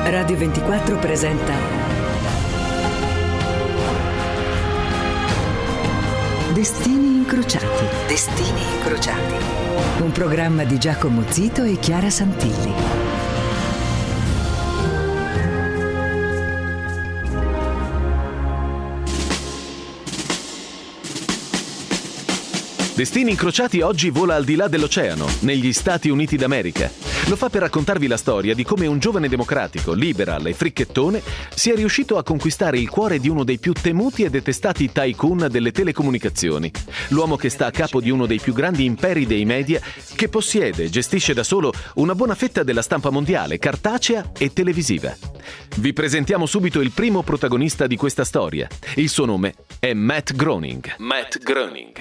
Radio 24 presenta Destini incrociati. Destini incrociati. Un programma di Giacomo Zito e Chiara Santilli. Destini incrociati oggi vola al di là dell'oceano, negli Stati Uniti d'America. Lo fa per raccontarvi la storia di come un giovane democratico, liberal e fricchettone sia riuscito a conquistare il cuore di uno dei più temuti e detestati tycoon delle telecomunicazioni. L'uomo che sta a capo di uno dei più grandi imperi dei media, che possiede e gestisce da solo una buona fetta della stampa mondiale, cartacea e televisiva. Vi presentiamo subito il primo protagonista di questa storia. Il suo nome è Matt Groening. Matt Groening.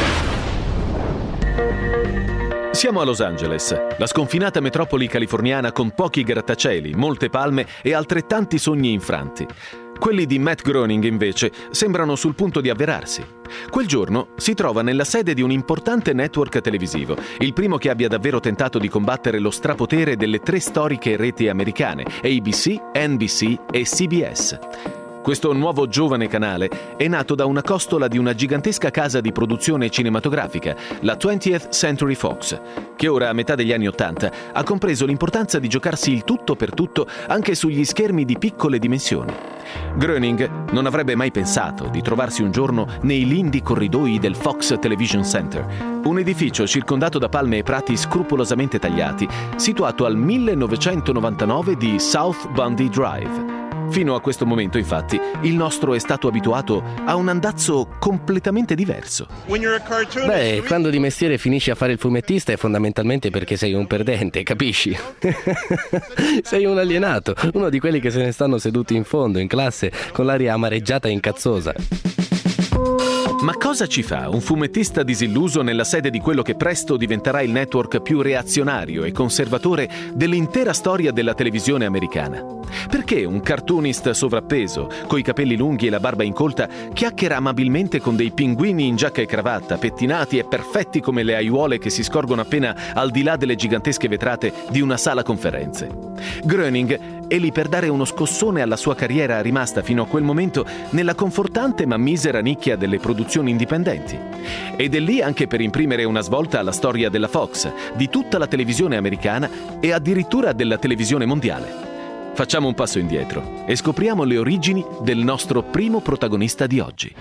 Siamo a Los Angeles, la sconfinata metropoli californiana con pochi grattacieli, molte palme e altrettanti sogni infranti. Quelli di Matt Groening, invece, sembrano sul punto di avverarsi. Quel giorno si trova nella sede di un importante network televisivo, il primo che abbia davvero tentato di combattere lo strapotere delle tre storiche reti americane, ABC, NBC e CBS. Questo nuovo giovane canale è nato da una costola di una gigantesca casa di produzione cinematografica, la 20th Century Fox, che ora, a metà degli anni '80, ha compreso l'importanza di giocarsi il tutto per tutto anche sugli schermi di piccole dimensioni. Groening non avrebbe mai pensato di trovarsi un giorno nei lindi corridoi del Fox Television Center, un edificio circondato da palme e prati scrupolosamente tagliati, situato al 1999 di South Bundy Drive. Fino a questo momento, infatti, il nostro è stato abituato a un andazzo completamente diverso. Beh, quando di mestiere finisci a fare il fumettista è fondamentalmente perché sei un perdente, capisci? Sei un alienato, uno di quelli che se ne stanno seduti in fondo, in classe, con l'aria amareggiata e incazzosa. Ma cosa ci fa un fumettista disilluso nella sede di quello che presto diventerà il network più reazionario e conservatore dell'intera storia della televisione americana? Perché un cartoonist sovrappeso, coi capelli lunghi e la barba incolta, chiacchiera amabilmente con dei pinguini in giacca e cravatta, pettinati e perfetti come le aiuole che si scorgono appena al di là delle gigantesche vetrate di una sala conferenze? Groening è lì per dare uno scossone alla sua carriera rimasta fino a quel momento nella confortante ma misera nicchia delle produzioni indipendenti. Ed è lì anche per imprimere una svolta alla storia della Fox, di tutta la televisione americana e addirittura della televisione mondiale. Facciamo un passo indietro e scopriamo le origini del nostro primo protagonista di oggi.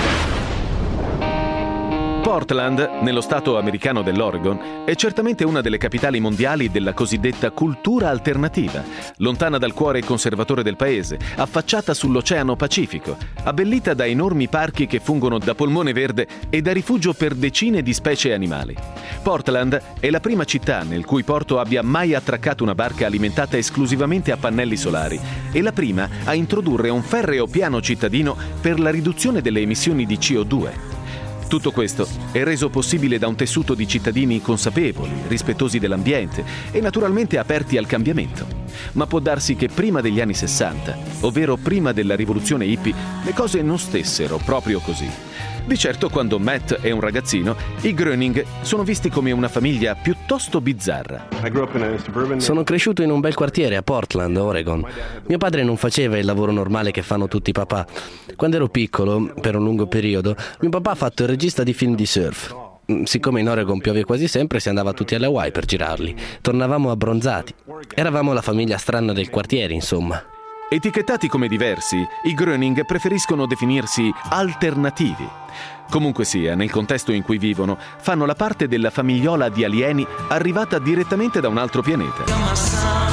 Portland, nello stato americano dell'Oregon, è certamente una delle capitali mondiali della cosiddetta cultura alternativa, lontana dal cuore conservatore del paese, affacciata sull'Oceano Pacifico, abbellita da enormi parchi che fungono da polmone verde e da rifugio per decine di specie animali. Portland è la prima città nel cui porto abbia mai attraccato una barca alimentata esclusivamente a pannelli solari e la prima a introdurre un ferreo piano cittadino per la riduzione delle emissioni di CO2. Tutto questo è reso possibile da un tessuto di cittadini consapevoli, rispettosi dell'ambiente e naturalmente aperti al cambiamento. Ma può darsi che prima degli anni 60, ovvero prima della rivoluzione hippie, le cose non stessero proprio così. Di certo, quando Matt è un ragazzino, i Groening sono visti come una famiglia piuttosto bizzarra. Sono cresciuto in un bel quartiere a Portland, Oregon. Mio padre non faceva il lavoro normale che fanno tutti i papà. Quando ero piccolo, per un lungo periodo, mio papà ha fatto il regista di film di surf. Siccome in Oregon piove quasi sempre, si andava tutti alle Hawaii per girarli. Tornavamo abbronzati. Eravamo la famiglia strana del quartiere, insomma. Etichettati come diversi, i Groening preferiscono definirsi alternativi. Comunque sia, nel contesto in cui vivono, fanno la parte della famigliola di alieni arrivata direttamente da un altro pianeta.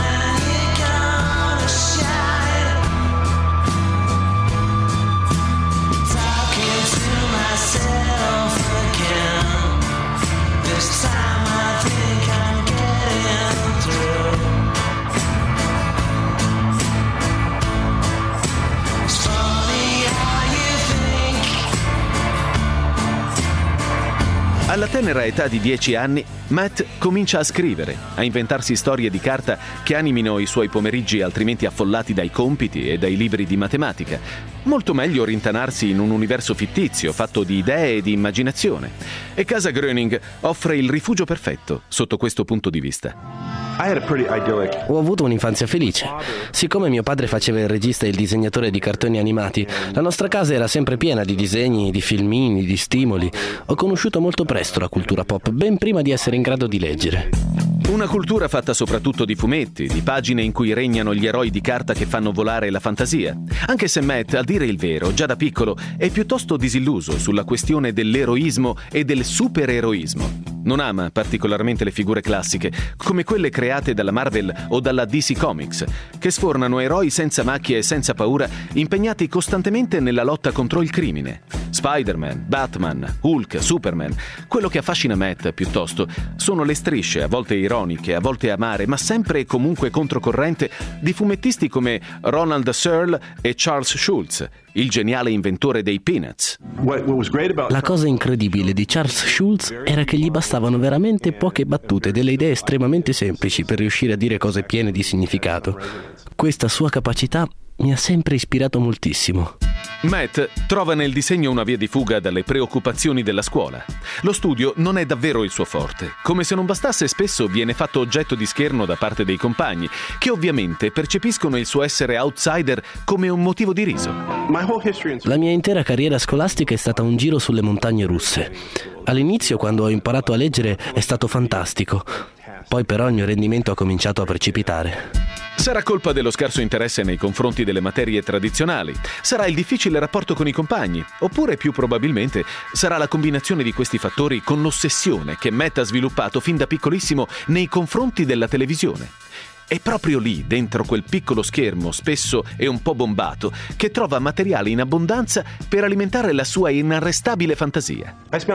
Alla tenera età di 10 anni, Matt comincia a scrivere, a inventarsi storie di carta che animino i suoi pomeriggi altrimenti affollati dai compiti e dai libri di matematica. Molto meglio rintanarsi in un universo fittizio, fatto di idee e di immaginazione. E casa Groening offre il rifugio perfetto sotto questo punto di vista. Ho avuto un'infanzia felice. Siccome mio padre faceva il regista e il disegnatore di cartoni animati, la nostra casa era sempre piena di disegni, di filmini, di stimoli. Ho conosciuto molto presto la cultura pop, ben prima di essere in grado di leggere. Una cultura fatta soprattutto di fumetti, di pagine in cui regnano gli eroi di carta che fanno volare la fantasia. Anche se Matt, a dire il vero, già da piccolo, è piuttosto disilluso sulla questione dell'eroismo e del supereroismo. Non ama particolarmente le figure classiche, come quelle create dalla Marvel o dalla DC Comics, che sfornano eroi senza macchie e senza paura, impegnati costantemente nella lotta contro il crimine. Spider-Man, Batman, Hulk, Superman. Quello che affascina Matt, piuttosto, sono le strisce, a volte ironiche, a volte amare, ma sempre e comunque controcorrente, di fumettisti come Ronald Searle e Charles Schulz, il geniale inventore dei Peanuts. La cosa incredibile di Charles Schulz era che gli bastavano veramente poche battute, delle idee estremamente semplici per riuscire a dire cose piene di significato. Questa sua capacità mi ha sempre ispirato moltissimo. Matt trova nel disegno una via di fuga dalle preoccupazioni della scuola. Lo studio non è davvero il suo forte. Come se non bastasse, spesso viene fatto oggetto di scherno da parte dei compagni, che ovviamente percepiscono il suo essere outsider come un motivo di riso. La mia intera carriera scolastica è stata un giro sulle montagne russe. All'inizio, quando ho imparato a leggere, è stato fantastico. Poi però il mio rendimento ha cominciato a precipitare. Sarà colpa dello scarso interesse nei confronti delle materie tradizionali, sarà il difficile rapporto con i compagni, oppure più probabilmente sarà la combinazione di questi fattori con l'ossessione che Matt ha sviluppato fin da piccolissimo nei confronti della televisione. È proprio lì, dentro quel piccolo schermo, spesso e un po' bombato, che trova materiale in abbondanza per alimentare la sua inarrestabile fantasia.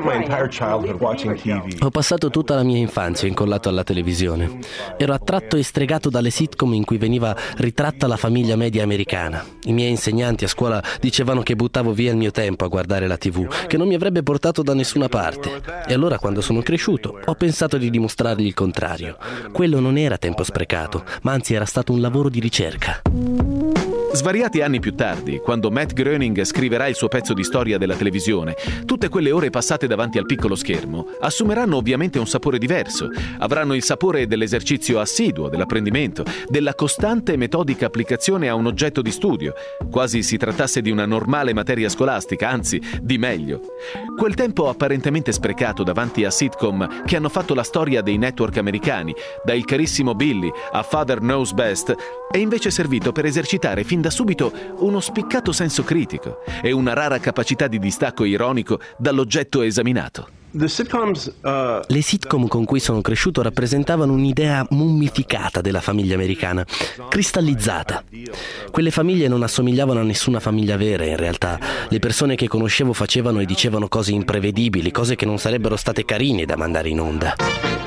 Ho passato tutta la mia infanzia incollato alla televisione. Ero attratto e stregato dalle sitcom in cui veniva ritratta la famiglia media americana. I miei insegnanti a scuola dicevano che buttavo via il mio tempo a guardare la TV, che non mi avrebbe portato da nessuna parte. E allora, quando sono cresciuto, ho pensato di dimostrargli il contrario. Quello non era tempo sprecato, ma anzi era stato un lavoro di ricerca. Svariati anni più tardi, quando Matt Groening scriverà il suo pezzo di storia della televisione, tutte quelle ore passate davanti al piccolo schermo assumeranno ovviamente un sapore diverso. Avranno il sapore dell'esercizio assiduo, dell'apprendimento, della costante e metodica applicazione a un oggetto di studio, quasi si trattasse di una normale materia scolastica, anzi, di meglio. Quel tempo apparentemente sprecato davanti a sitcom che hanno fatto la storia dei network americani, da Il carissimo Billy a Father Knows Best, è invece servito per esercitare fin da subito uno spiccato senso critico e una rara capacità di distacco ironico dall'oggetto esaminato. Le sitcom con cui sono cresciuto rappresentavano un'idea mummificata della famiglia americana, cristallizzata. Quelle famiglie non assomigliavano a nessuna famiglia vera, in realtà. Le persone che conoscevo facevano e dicevano cose imprevedibili, cose che non sarebbero state carine da mandare in onda.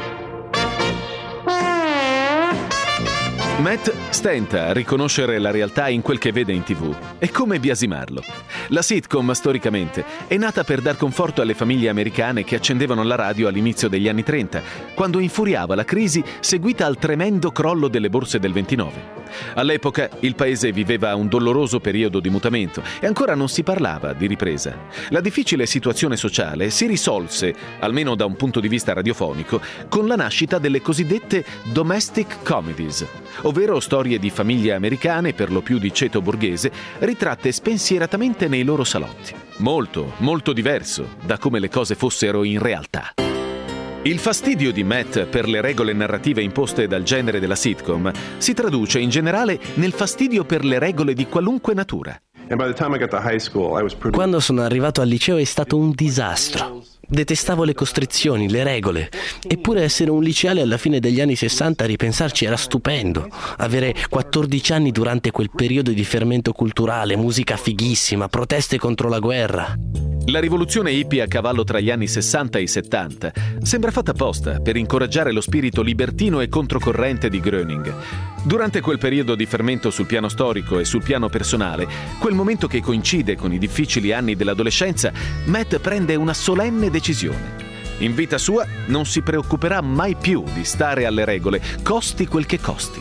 Matt stenta a riconoscere la realtà in quel che vede in TV. E come biasimarlo? La sitcom, storicamente, è nata per dar conforto alle famiglie americane che accendevano la radio all'inizio degli anni 30, quando infuriava la crisi seguita al tremendo crollo delle borse del 29. All'epoca il paese viveva un doloroso periodo di mutamento e ancora non si parlava di ripresa. La difficile situazione sociale si risolse, almeno da un punto di vista radiofonico, con la nascita delle cosiddette domestic comedies, ovvero storie di famiglie americane, per lo più di ceto borghese, ritratte spensieratamente nei loro salotti. Molto, molto diverso da come le cose fossero in realtà. Il fastidio di Matt per le regole narrative imposte dal genere della sitcom si traduce in generale nel fastidio per le regole di qualunque natura. Quando sono arrivato al liceo è stato un disastro. Detestavo le costrizioni, le regole. Eppure essere un liceale alla fine degli anni 60, a ripensarci, era stupendo. Avere 14 anni durante quel periodo di fermento culturale, musica fighissima, proteste contro la guerra. La rivoluzione hippie a cavallo tra gli anni 60 e i 70 sembra fatta apposta per incoraggiare lo spirito libertino e controcorrente di Groening. Durante quel periodo di fermento sul piano storico e sul piano personale, quel momento che coincide con i difficili anni dell'adolescenza, Matt prende una solenne decisione. In vita sua non si preoccuperà mai più di stare alle regole, costi quel che costi.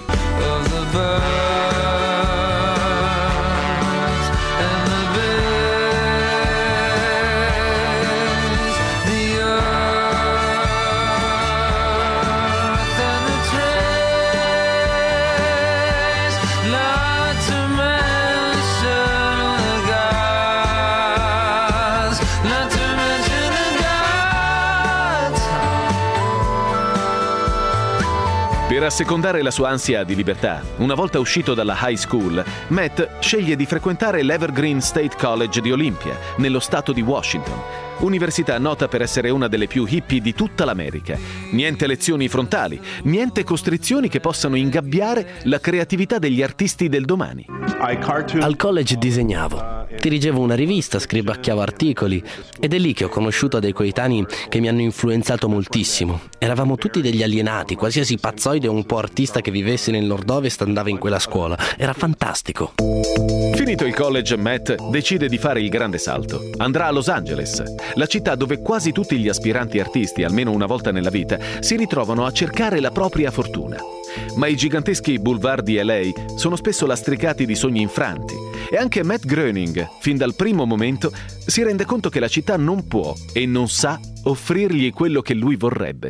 Per assecondare la sua ansia di libertà, una volta uscito dalla high school, Matt sceglie di frequentare l'Evergreen State College di Olympia, nello stato di Washington, università nota per essere una delle più hippie di tutta l'America. Niente lezioni frontali, niente costrizioni che possano ingabbiare la creatività degli artisti del domani. Al college disegnavo. Dirigevo una rivista, scribacchiavo articoli ed è lì che ho conosciuto dei coetanei che mi hanno influenzato moltissimo. Eravamo tutti degli alienati, qualsiasi pazzoide o un po' artista che vivesse nel nord-ovest andava in quella scuola. Era fantastico. Finito il college, Matt decide di fare il grande salto. Andrà a Los Angeles, la città dove quasi tutti gli aspiranti artisti, almeno una volta nella vita, si ritrovano a cercare la propria fortuna. Ma i giganteschi boulevard di LA sono spesso lastricati di sogni infranti e anche Matt Groening, fin dal primo momento, si rende conto che la città non può e non sa offrirgli quello che lui vorrebbe.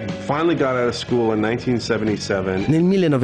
Nel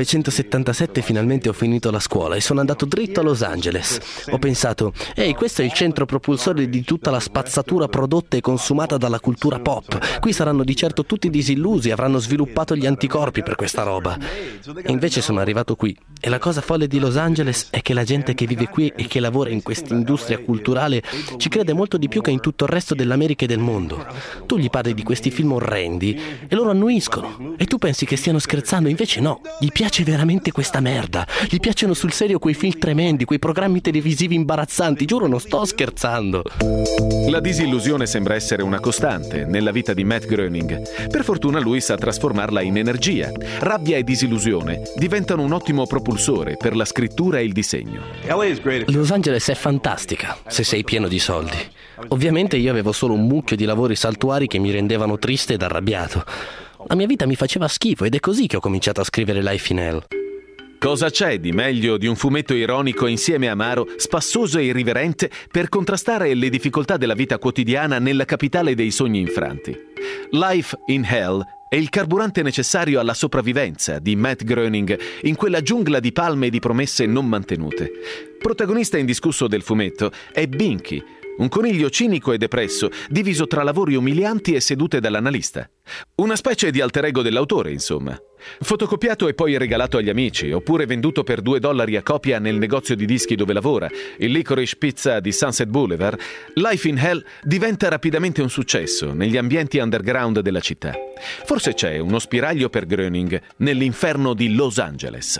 1977 finalmente ho finito la scuola e sono andato dritto a Los Angeles. Ho pensato, ehi, questo è il centro propulsore di tutta la spazzatura prodotta e consumata dalla cultura pop. Qui saranno di certo tutti disillusi, avranno sviluppato gli anticorpi per questa roba. E invece sono arrivato qui. E la cosa folle di Los Angeles è che la gente che vive qui e che lavora in questa industria culturale ci crede molto di più che in tutto il resto dell'America e del mondo. Tu gli parli di questi film orrendi e loro annuiscono. E tu pensi che stiano scherzando, invece no. Gli piace veramente questa merda. Gli piacciono sul serio quei film tremendi, quei programmi televisivi imbarazzanti. Giuro, non sto scherzando. La disillusione sembra essere una costante nella vita di Matt Groening. Per fortuna lui sa trasformarla in energia. Rabbia e disillusione diventano un ottimo propulsore per la scrittura e il disegno. Los Angeles è fantastica, se sei pieno di soldi. Ovviamente io avevo solo un mucchio di lavori saltuari che mi rendevano triste ed arrabbiato. La mia vita mi faceva schifo ed è così che ho cominciato a scrivere Life in Hell. Cosa c'è di meglio di un fumetto ironico insieme amaro, spassoso e irriverente per contrastare le difficoltà della vita quotidiana nella capitale dei sogni infranti? Life in Hell è il carburante necessario alla sopravvivenza di Matt Groening in quella giungla di palme e di promesse non mantenute. Protagonista indiscusso del fumetto è Binky, un coniglio cinico e depresso, diviso tra lavori umilianti e sedute dall'analista. Una specie di alter ego dell'autore, insomma. Fotocopiato e poi regalato agli amici, oppure venduto per $2 a copia nel negozio di dischi dove lavora, il Licorice Pizza di Sunset Boulevard, Life in Hell diventa rapidamente un successo negli ambienti underground della città. Forse c'è uno spiraglio per Groening nell'inferno di Los Angeles.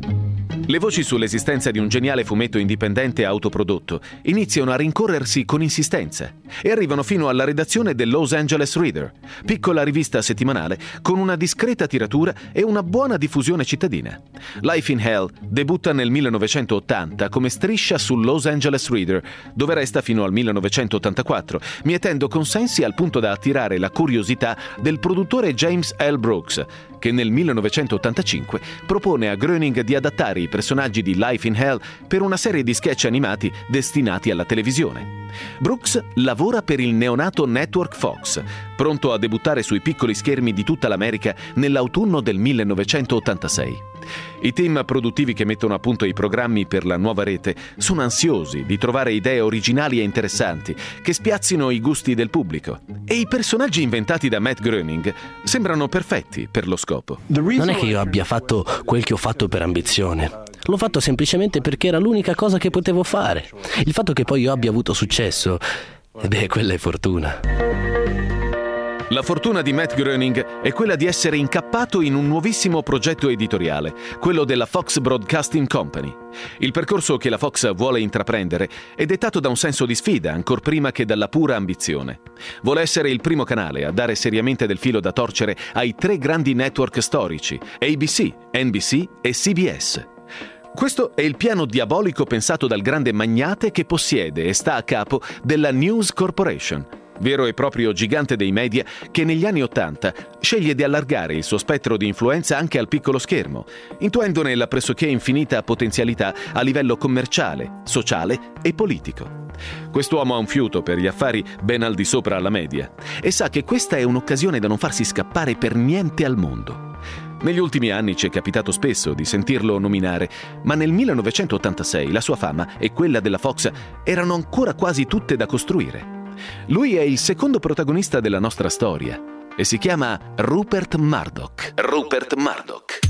Le voci sull'esistenza di un geniale fumetto indipendente autoprodotto iniziano a rincorrersi con insistenza e arrivano fino alla redazione del Los Angeles Reader, piccola rivista settimanale con una discreta tiratura e una buona diffusione cittadina. Life in Hell debutta nel 1980 come striscia sul Los Angeles Reader, dove resta fino al 1984, mietendo consensi al punto da attirare la curiosità del produttore James L. Brooks, che nel 1985 propone a Groening di adattare i personaggi di Life in Hell per una serie di sketch animati destinati alla televisione. Brooks lavora per il neonato Network Fox, pronto a debuttare sui piccoli schermi di tutta l'America nell'autunno del 1986. I team produttivi che mettono a punto i programmi per la nuova rete sono ansiosi di trovare idee originali e interessanti che spiazzino i gusti del pubblico. E i personaggi inventati da Matt Groening sembrano perfetti per lo scopo. Non è che io abbia fatto quel che ho fatto per ambizione. L'ho fatto semplicemente perché era l'unica cosa che potevo fare. Il fatto che poi io abbia avuto successo, quella è fortuna. La fortuna di Matt Groening è quella di essere incappato in un nuovissimo progetto editoriale, quello della Fox Broadcasting Company. Il percorso che la Fox vuole intraprendere è dettato da un senso di sfida, ancor prima che dalla pura ambizione. Vuole essere il primo canale a dare seriamente del filo da torcere ai 3 grandi network storici, ABC, NBC e CBS. Questo è il piano diabolico pensato dal grande magnate che possiede e sta a capo della News Corporation, vero e proprio gigante dei media che negli anni '80 sceglie di allargare il suo spettro di influenza anche al piccolo schermo, intuendone la pressoché infinita potenzialità a livello commerciale, sociale e politico. Quest'uomo ha un fiuto per gli affari ben al di sopra alla media e sa che questa è un'occasione da non farsi scappare per niente al mondo. Negli ultimi anni ci è capitato spesso di sentirlo nominare, ma nel 1986 la sua fama e quella della Fox erano ancora quasi tutte da costruire. Lui è il secondo protagonista della nostra storia e si chiama Rupert Murdoch. Rupert Murdoch.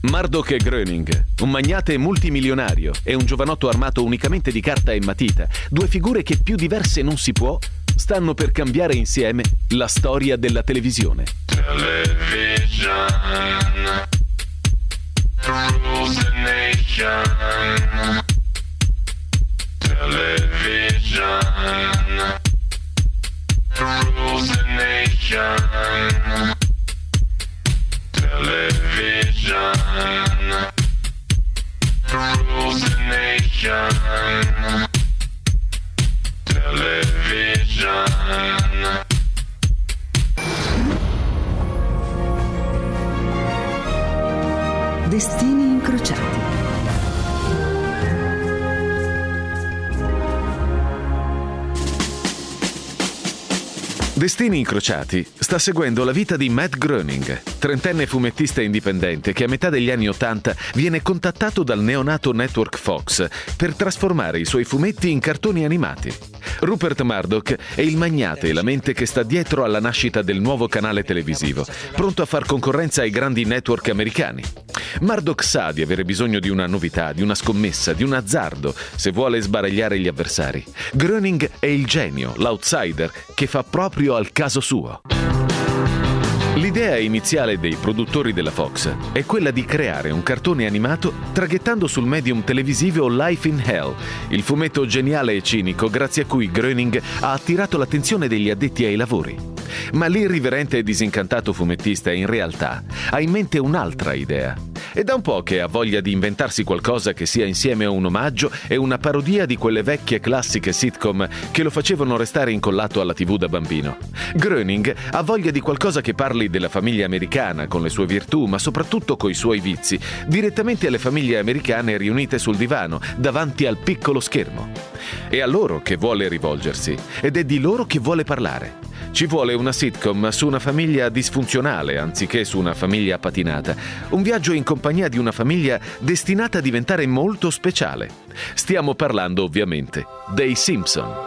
Murdoch e Groening, un magnate multimilionario e un giovanotto armato unicamente di carta e matita, due figure che più diverse non si può, stanno per cambiare insieme la storia della televisione. Television rules the nation. Television rules the nation. Television rules the nation. Television. Destini incrociati. Destini incrociati sta seguendo la vita di Matt Groening, trentenne fumettista indipendente che a metà degli anni '80 viene contattato dal neonato network Fox per trasformare i suoi fumetti in cartoni animati. Rupert Murdoch è il magnate e la mente che sta dietro alla nascita del nuovo canale televisivo, pronto a far concorrenza ai grandi network americani. Murdoch sa di avere bisogno di una novità, di una scommessa, di un azzardo, se vuole sbaragliare gli avversari. Groening è il genio, l'outsider, che fa proprio al caso suo. L'idea iniziale dei produttori della Fox è quella di creare un cartone animato traghettando sul medium televisivo Life in Hell, il fumetto geniale e cinico grazie a cui Groening ha attirato l'attenzione degli addetti ai lavori. Ma l'irriverente e disincantato fumettista in realtà ha in mente un'altra idea. È da un po' che ha voglia di inventarsi qualcosa che sia insieme un omaggio e una parodia di quelle vecchie classiche sitcom che lo facevano restare incollato alla TV da bambino. Groening ha voglia di qualcosa che parli della famiglia americana con le sue virtù, ma soprattutto coi suoi vizi, direttamente alle famiglie americane riunite sul divano, davanti al piccolo schermo. È a loro che vuole rivolgersi ed è di loro che vuole parlare. Ci vuole una sitcom su una famiglia disfunzionale anziché su una famiglia patinata. Un viaggio in compagnia di una famiglia destinata a diventare molto speciale. Stiamo parlando ovviamente dei Simpson.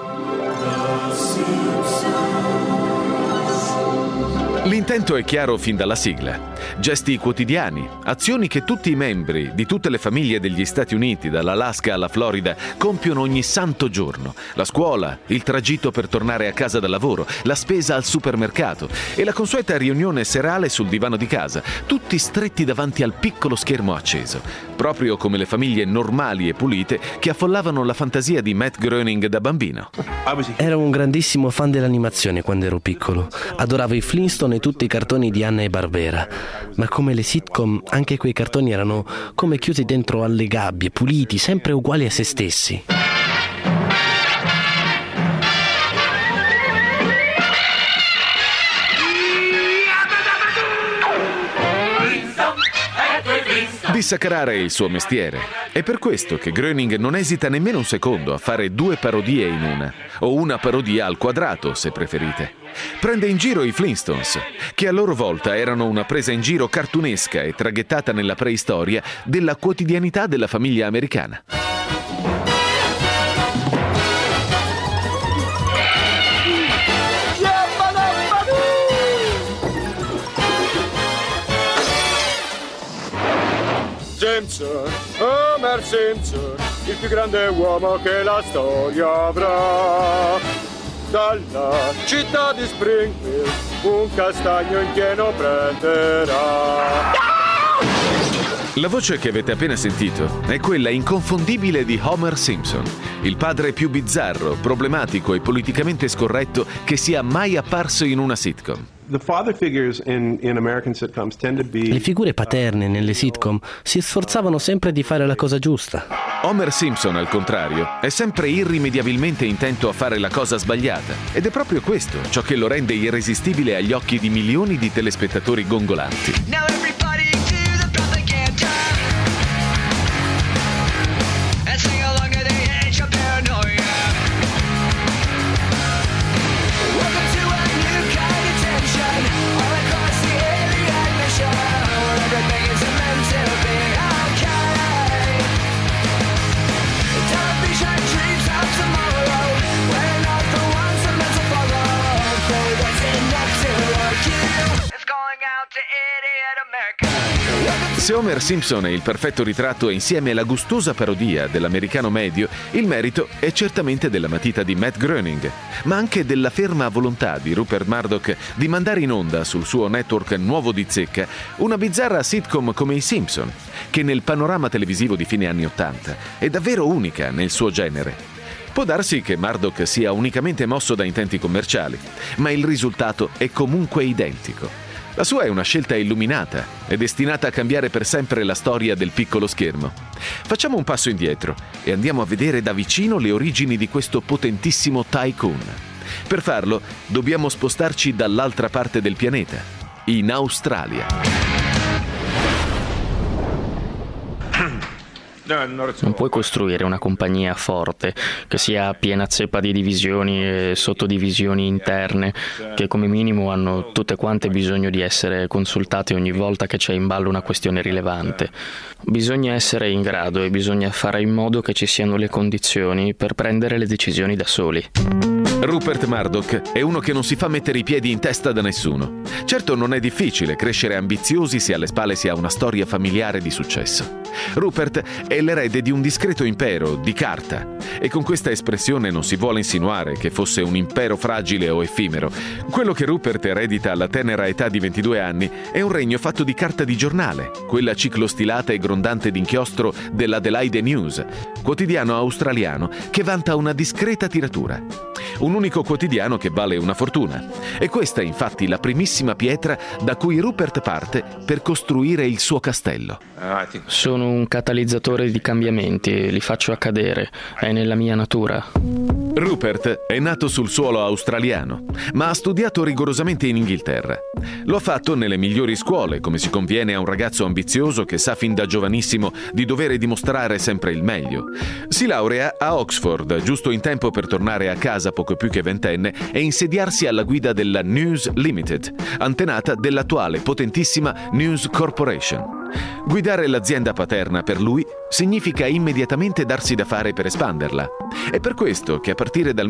L'intento è chiaro fin dalla sigla. Gesti quotidiani, azioni che tutti i membri di tutte le famiglie degli Stati Uniti, dall'Alaska alla Florida, compiono ogni santo giorno. La scuola, il tragitto per tornare a casa dal lavoro, la spesa al supermercato e la consueta riunione serale sul divano di casa, tutti stretti davanti al piccolo schermo acceso, proprio come le famiglie normali e pulite che affollavano la fantasia di Matt Groening da bambino. Ero un grandissimo fan dell'animazione quando ero piccolo. Adoravo i Flintstone e tutti i cartoni di Hanna-Barbera. Ma come le sitcom, anche quei cartoni erano come chiusi dentro alle gabbie, puliti, sempre uguali a se stessi. Dissacrare è il suo mestiere. È per questo che Groening non esita nemmeno un secondo a fare due parodie in una, o una parodia al quadrato, se preferite. Prende in giro i Flintstones, che a loro volta erano una presa in giro cartunesca e traghettata nella preistoria della quotidianità della famiglia americana. Simpson, Homer Simpson, il più grande uomo che la storia avrà. Dalla città di Springfield un castagno in pieno prenderà. La voce che avete appena sentito è quella inconfondibile di Homer Simpson, il padre più bizzarro, problematico e politicamente scorretto che sia mai apparso in una sitcom. Le figure paterne nelle sitcom si sforzavano sempre di fare la cosa giusta. Homer Simpson, al contrario, è sempre irrimediabilmente intento a fare la cosa sbagliata. Ed è proprio questo ciò che lo rende irresistibile agli occhi di milioni di telespettatori gongolanti. It's going out to idiot Se Homer Simpson è il perfetto ritratto e insieme la gustosa parodia dell'americano medio, il merito è certamente della matita di Matt Groening, ma anche della ferma volontà di Rupert Murdoch di mandare in onda sul suo network nuovo di zecca una bizzarra sitcom come i Simpson, che nel panorama televisivo di fine anni '80 è davvero unica nel suo genere. Può darsi che Murdoch sia unicamente mosso da intenti commerciali, ma il risultato è comunque identico. La sua è una scelta illuminata e destinata a cambiare per sempre la storia del piccolo schermo. Facciamo un passo indietro e andiamo a vedere da vicino le origini di questo potentissimo tycoon. Per farlo, dobbiamo spostarci dall'altra parte del pianeta, in Australia. Non puoi costruire una compagnia forte, che sia piena zeppa di divisioni e sottodivisioni interne, che come minimo hanno tutte quante bisogno di essere consultate ogni volta che c'è in ballo una questione rilevante. Bisogna essere in grado e bisogna fare in modo che ci siano le condizioni per prendere le decisioni da soli. Rupert Murdoch è uno che non si fa mettere i piedi in testa da nessuno. Certo, non è difficile crescere ambiziosi se alle spalle si ha una storia familiare di successo. Rupert è l'erede di un discreto impero di carta, e con questa espressione non si vuole insinuare che fosse un impero fragile o effimero. Quello che Rupert eredita alla tenera età di 22 anni è un regno fatto di carta di giornale, quella ciclostilata e grondante d'inchiostro dell'Adelaide News, quotidiano australiano che vanta una discreta tiratura. Un unico quotidiano che vale una fortuna. E questa è infatti la primissima pietra da cui Rupert parte per costruire il suo castello. Sono un catalizzatore di cambiamenti, li faccio accadere, è nella mia natura. Rupert è nato sul suolo australiano, ma ha studiato rigorosamente in Inghilterra. Lo ha fatto nelle migliori scuole, come si conviene a un ragazzo ambizioso che sa fin da giovanissimo di dover dimostrare sempre il meglio. Si laurea a Oxford, giusto in tempo per tornare a casa poco più che ventenne e insediarsi alla guida della News Limited, antenata dell'attuale potentissima News Corporation. Guidare l'azienda paterna per lui significa immediatamente darsi da fare per espanderla. È per questo che a partire dal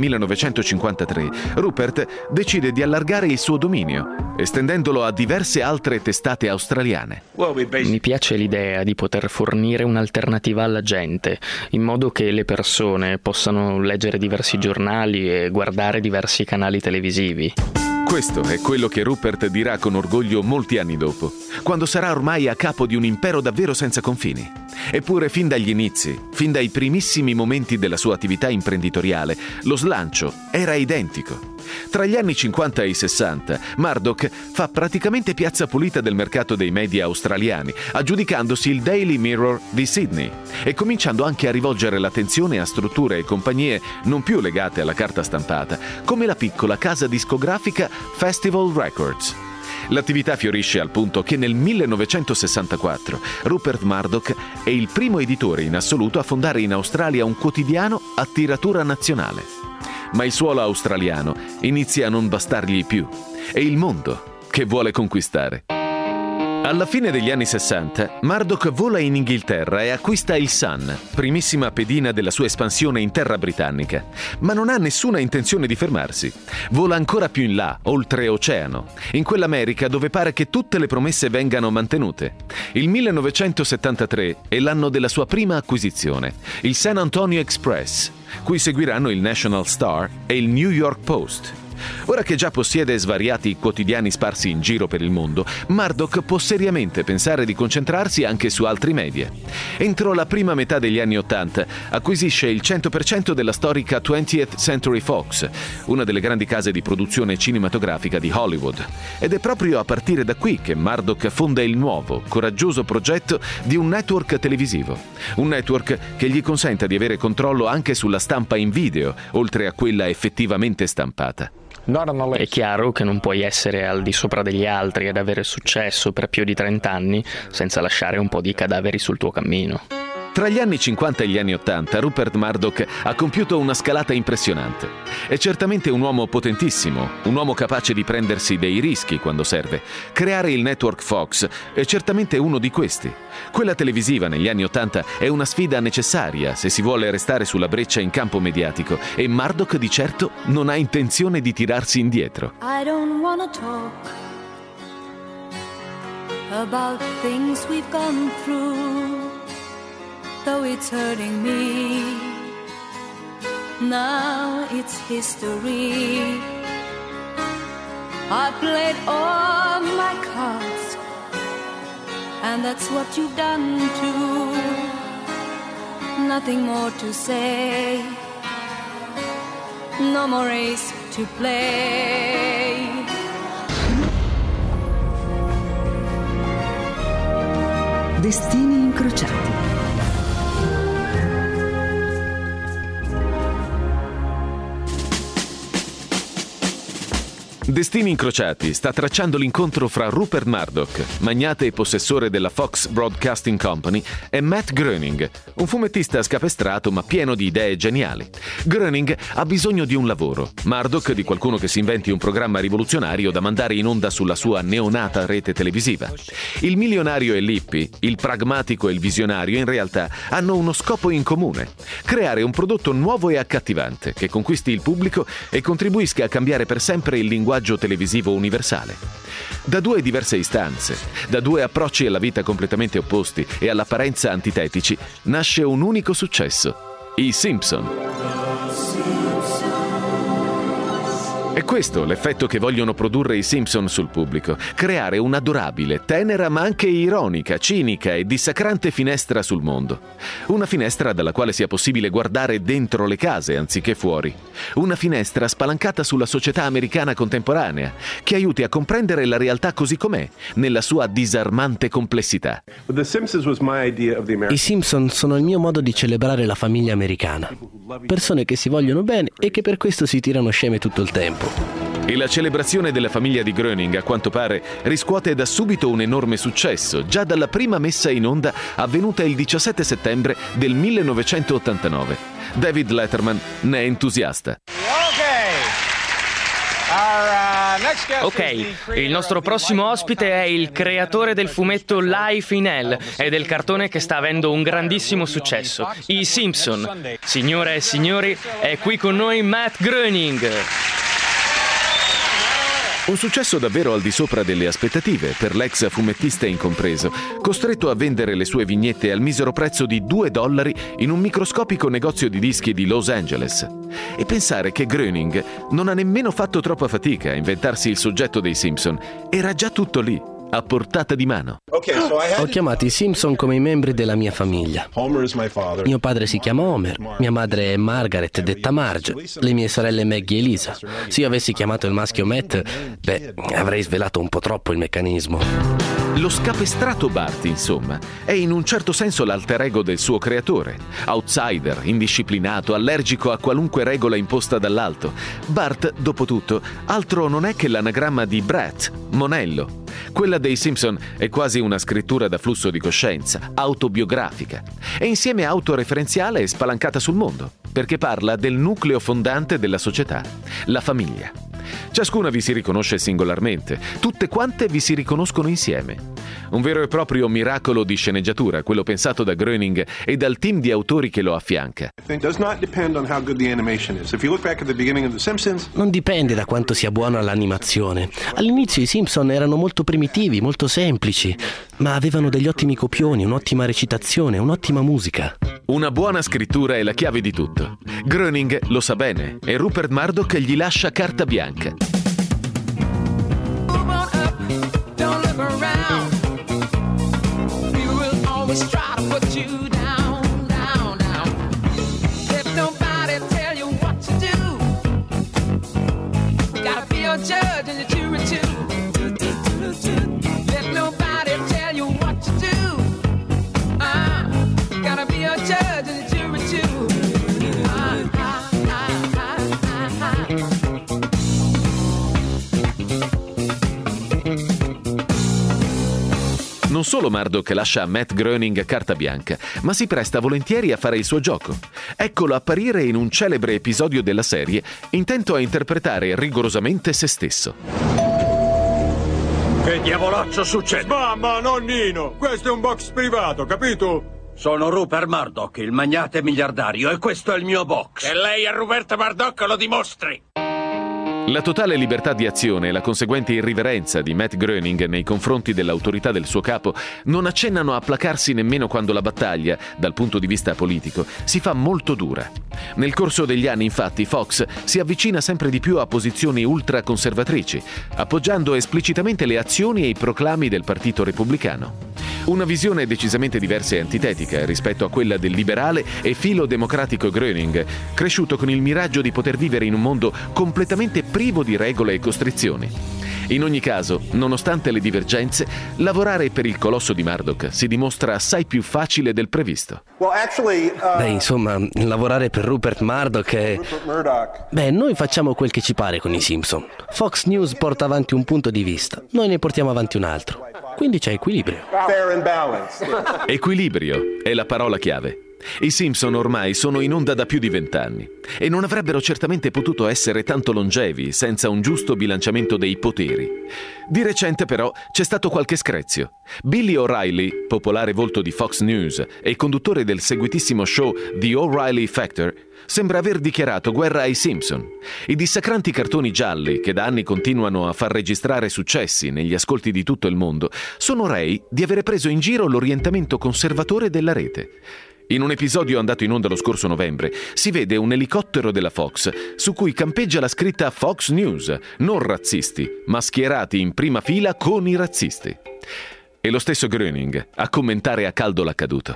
1953 Rupert decide di allargare il suo dominio, estendendolo a diverse altre testate australiane. Mi piace l'idea di poter fornire un'alternativa alla gente, in modo che le persone possano leggere diversi giornali e guardare diversi canali televisivi. Questo è quello che Rupert dirà con orgoglio molti anni dopo, quando sarà ormai a capo di un impero davvero senza confini. Eppure fin dagli inizi, fin dai primissimi momenti della sua attività imprenditoriale, lo slancio era identico. Tra gli anni 50 e i 60, Murdoch fa praticamente piazza pulita del mercato dei media australiani, aggiudicandosi il Daily Mirror di Sydney e cominciando anche a rivolgere l'attenzione a strutture e compagnie non più legate alla carta stampata, come la piccola casa discografica Festival Records. L'attività fiorisce al punto che nel 1964 Rupert Murdoch è il primo editore in assoluto a fondare in Australia un quotidiano a tiratura nazionale. Ma il suolo australiano inizia a non bastargli più. È il mondo che vuole conquistare. Alla fine degli anni 60, Murdoch vola in Inghilterra e acquista il Sun, primissima pedina della sua espansione in terra britannica. Ma non ha nessuna intenzione di fermarsi. Vola ancora più in là, oltreoceano, in quell'America dove pare che tutte le promesse vengano mantenute. Il 1973 è l'anno della sua prima acquisizione, il San Antonio Express, cui seguiranno il National Star e il New York Post. Ora che già possiede svariati quotidiani sparsi in giro per il mondo, Murdoch può seriamente pensare di concentrarsi anche su altri media. Entro la prima metà degli anni '80 acquisisce il 100% della storica 20th Century Fox, una delle grandi case di produzione cinematografica di Hollywood. Ed è proprio a partire da qui che Murdoch fonda il nuovo, coraggioso progetto di un network televisivo. Un network che gli consenta di avere controllo anche sulla stampa in video, oltre a quella effettivamente stampata. È chiaro che non puoi essere al di sopra degli altri ed avere successo per più di 30 anni senza lasciare un po' di cadaveri sul tuo cammino. Tra gli anni 50 e gli anni 80, Rupert Murdoch ha compiuto una scalata impressionante. È certamente un uomo potentissimo, un uomo capace di prendersi dei rischi quando serve. Creare il network Fox è certamente uno di questi. Quella televisiva negli anni 80 è una sfida necessaria se si vuole restare sulla breccia in campo mediatico e Murdoch di certo non ha intenzione di tirarsi indietro. I don't wanna talk about things we've gone through, though it's hurting me. Now it's history. I played all my cards, and that's what you've done too. Nothing more to say, no more race to play. Destini incrociati. Destini incrociati sta tracciando l'incontro fra Rupert Murdoch, magnate e possessore della Fox Broadcasting Company, e Matt Groening, un fumettista scapestrato ma pieno di idee geniali. Groening ha bisogno di un lavoro, Murdoch di qualcuno che si inventi un programma rivoluzionario da mandare in onda sulla sua neonata rete televisiva. Il milionario e l'hippie, il pragmatico e il visionario in realtà hanno uno scopo in comune: creare un prodotto nuovo e accattivante che conquisti il pubblico e contribuisca a cambiare per sempre il linguaggio televisivo universale. Da due diverse istanze, da due approcci alla vita completamente opposti e all'apparenza antitetici, nasce un unico successo: i Simpson. È questo l'effetto che vogliono produrre i Simpson sul pubblico: creare un'adorabile, tenera ma anche ironica, cinica e dissacrante finestra sul mondo. Una finestra dalla quale sia possibile guardare dentro le case anziché fuori. Una finestra spalancata sulla società americana contemporanea, che aiuti a comprendere la realtà così com'è, nella sua disarmante complessità. I Simpson sono il mio modo di celebrare la famiglia americana. Persone che si vogliono bene e che per questo si tirano sceme tutto il tempo. E la celebrazione della famiglia di Groening, a quanto pare, riscuote da subito un enorme successo, già dalla prima messa in onda avvenuta il 17 settembre del 1989. David Letterman ne è entusiasta. Ok, il nostro prossimo ospite è il creatore del fumetto Life in Hell e del cartone che sta avendo un grandissimo successo, i Simpson. Signore e signori, è qui con noi Matt Groening. Un successo davvero al di sopra delle aspettative per l'ex fumettista incompreso, costretto a vendere le sue vignette al misero prezzo di $2 in un microscopico negozio di dischi di Los Angeles. E pensare che Groening non ha nemmeno fatto troppa fatica a inventarsi il soggetto dei Simpson, era già tutto lì, a portata di mano. Ho chiamato i Simpson come i membri della mia famiglia. Mio padre si chiama Homer, mia madre è Margaret, detta Marge, le mie sorelle Maggie e Lisa. Se io avessi chiamato il maschio Matt, avrei svelato un po' troppo il meccanismo. Lo scapestrato Bart, insomma, è in un certo senso l'alter ego del suo creatore. Outsider, indisciplinato, allergico a qualunque regola imposta dall'alto. Bart, dopo tutto, altro non è che l'anagramma di Brat, monello. Quella dei Simpson è quasi una scrittura da flusso di coscienza, autobiografica, e insieme autoreferenziale e spalancata sul mondo, perché parla del nucleo fondante della società, la famiglia. Ciascuna vi si riconosce singolarmente, tutte quante vi si riconoscono insieme. Un vero e proprio miracolo di sceneggiatura, quello pensato da Groening e dal team di autori che lo affianca. Non dipende da quanto sia buona l'animazione. All'inizio i Simpson erano molto primitivi, molto semplici, ma avevano degli ottimi copioni, un'ottima recitazione, un'ottima musica. Una buona scrittura è la chiave di tutto. Groening lo sa bene e Rupert Murdoch gli lascia carta bianca. Non solo Murdoch lascia a Matt Groening carta bianca, ma si presta volentieri a fare il suo gioco. Eccolo apparire in un celebre episodio della serie, intento a interpretare rigorosamente se stesso. Che diavolaccio succede? Mamma, nonnino, questo è un box privato, capito? Sono Rupert Murdoch, il magnate miliardario, e questo è il mio box. E lei è Rupert Murdoch, lo dimostri! La totale libertà di azione e la conseguente irriverenza di Matt Groening nei confronti dell'autorità del suo capo non accennano a placarsi nemmeno quando la battaglia, dal punto di vista politico, si fa molto dura. Nel corso degli anni, infatti, Fox si avvicina sempre di più a posizioni ultraconservatrici, appoggiando esplicitamente le azioni e i proclami del Partito Repubblicano. Una visione decisamente diversa e antitetica rispetto a quella del liberale e filo-democratico Groening, cresciuto con il miraggio di poter vivere in un mondo completamente privo di regole e costrizioni. In ogni caso, nonostante le divergenze, lavorare per il colosso di Murdoch si dimostra assai più facile del previsto. Insomma, lavorare per Rupert Murdoch è... noi facciamo quel che ci pare con i Simpson. Fox News porta avanti un punto di vista, noi ne portiamo avanti un altro. Quindi c'è equilibrio. Equilibrio è la parola chiave. I Simpson ormai sono in onda da più di 20 anni e non avrebbero certamente potuto essere tanto longevi senza un giusto bilanciamento dei poteri. Di recente però c'è stato qualche screzio. Billy O'Reilly, popolare volto di Fox News e conduttore del seguitissimo show The O'Reilly Factor, sembra aver dichiarato guerra ai Simpson. I dissacranti cartoni gialli, che da anni continuano a far registrare successi negli ascolti di tutto il mondo, sono rei di avere preso in giro l'orientamento conservatore della rete. In un episodio andato in onda lo scorso novembre si vede un elicottero della Fox su cui campeggia la scritta Fox News, non razzisti, ma schierati in prima fila con i razzisti. E lo stesso Groening a commentare a caldo l'accaduto.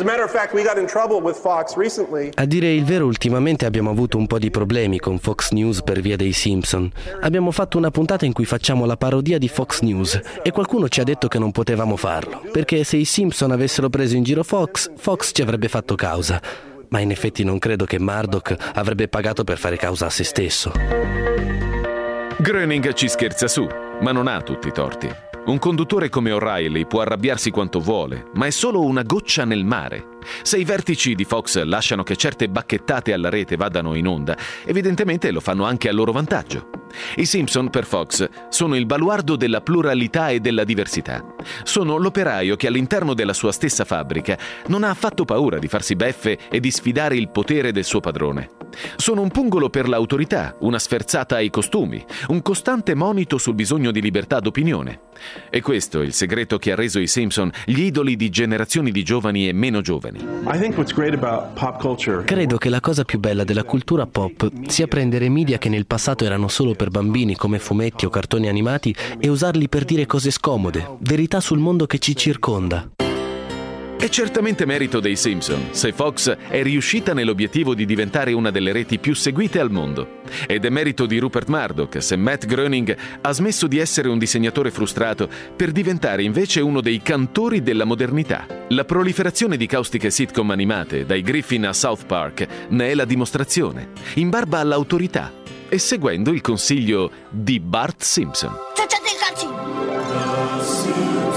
A dire il vero, ultimamente abbiamo avuto un po' di problemi con Fox News per via dei Simpson. Abbiamo fatto una puntata in cui facciamo la parodia di Fox News e qualcuno ci ha detto che non potevamo farlo, perché se i Simpson avessero preso in giro Fox ci avrebbe fatto causa. Ma in effetti non credo che Murdoch avrebbe pagato per fare causa a se stesso. Groening ci scherza su, ma non ha tutti i torti. Un conduttore come O'Reilly può arrabbiarsi quanto vuole, ma è solo una goccia nel mare. Se i vertici di Fox lasciano che certe bacchettate alla rete vadano in onda, evidentemente lo fanno anche a loro vantaggio. I Simpson per Fox sono il baluardo della pluralità e della diversità. Sono l'operaio che all'interno della sua stessa fabbrica non ha affatto paura di farsi beffe e di sfidare il potere del suo padrone. Sono un pungolo per l'autorità, una sferzata ai costumi, un costante monito sul bisogno di libertà d'opinione. E questo è il segreto che ha reso i Simpson gli idoli di generazioni di giovani e meno giovani. Credo che la cosa più bella della cultura pop sia prendere media che nel passato erano solo per bambini come fumetti o cartoni animati e usarli per dire cose scomode, verità sul mondo che ci circonda. È certamente merito dei Simpson se Fox è riuscita nell'obiettivo di diventare una delle reti più seguite al mondo. Ed è merito di Rupert Murdoch se Matt Groening ha smesso di essere un disegnatore frustrato per diventare invece uno dei cantori della modernità. La proliferazione di caustiche sitcom animate, dai Griffin a South Park, ne è la dimostrazione, in barba all'autorità e seguendo il consiglio di Bart Simpson. Facciate il calcio!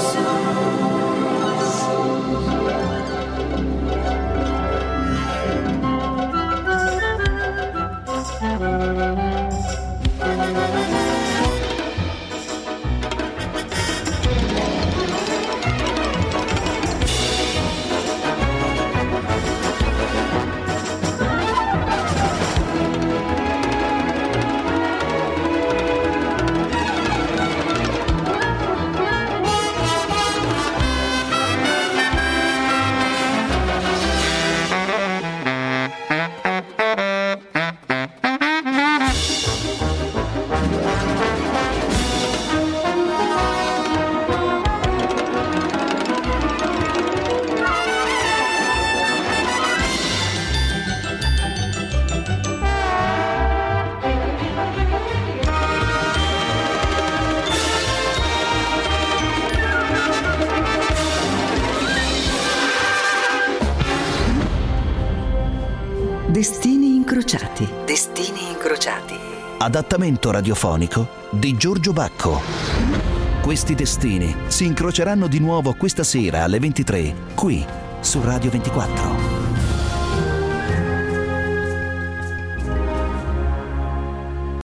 Destini incrociati. Destini incrociati. Adattamento radiofonico di Giorgio Bacco. Questi destini si incroceranno di nuovo questa sera alle 23, qui su Radio 24.